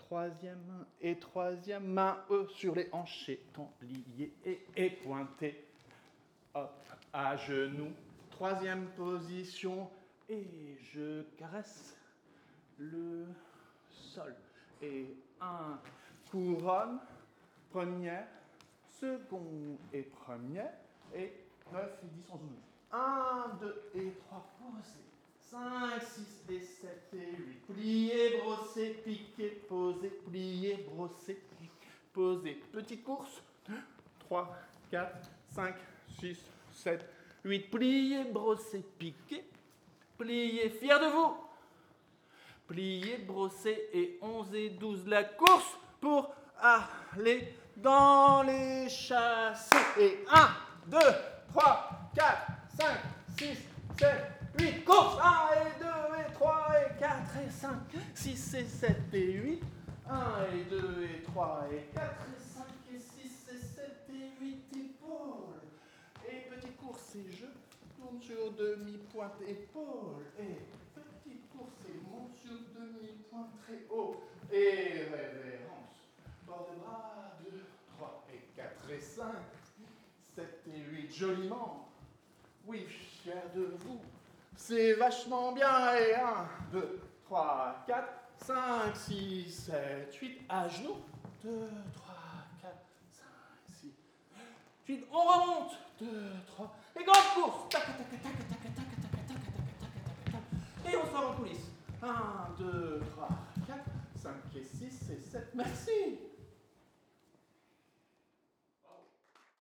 troisième, main sur les hanches, étant liées et pointées. Hop, à genoux, troisième position, et je caresse le sol. Et 1, couronne, première, seconde et première, et 9 et 10, 11, 12. 1, 2 et 3, posez. 5, 6 et 7 et 8. Pliez, brossez, piquez, posez, pliez, brossez, piquez, posez. Petite course. 2, 3, 4, 5, 6, 7, 8. Pliez, brossez, piquez, pliez, fier de vous. Pliez, brossez et 11 et 12. La course pour aller dans les chassés. Et 1, 2, 3, 4, 5, 6, 7, 8. Course. 1 et 2 et 3 et 4 et 5, 6 et 7 et 8. 1 et 2 et 3 et 4 et 5 et 6 et 7 et 8. Épaules. Et petite course et je tourne sur demi-pointe épaule. Et petite course et monte sur demi-pointe très haut. Et révérence. Bord de bras. 2, 3 et 4 et 5. 7 et 8. Joliment. Oui, fier de vous. C'est vachement bien. Et 1, 2, 3, 4, 5, 6, 7, 8. À genoux. 2, 3, 4, 5, 6, 8. On remonte. 2, 3. Et grande course. Tac, tac, tac, tac, tac, tac, tac, tac, tac, tac, tac, tac. Et on sort en coulisses. 1, 2, 3, 4, 5 et 6 et 7. Merci.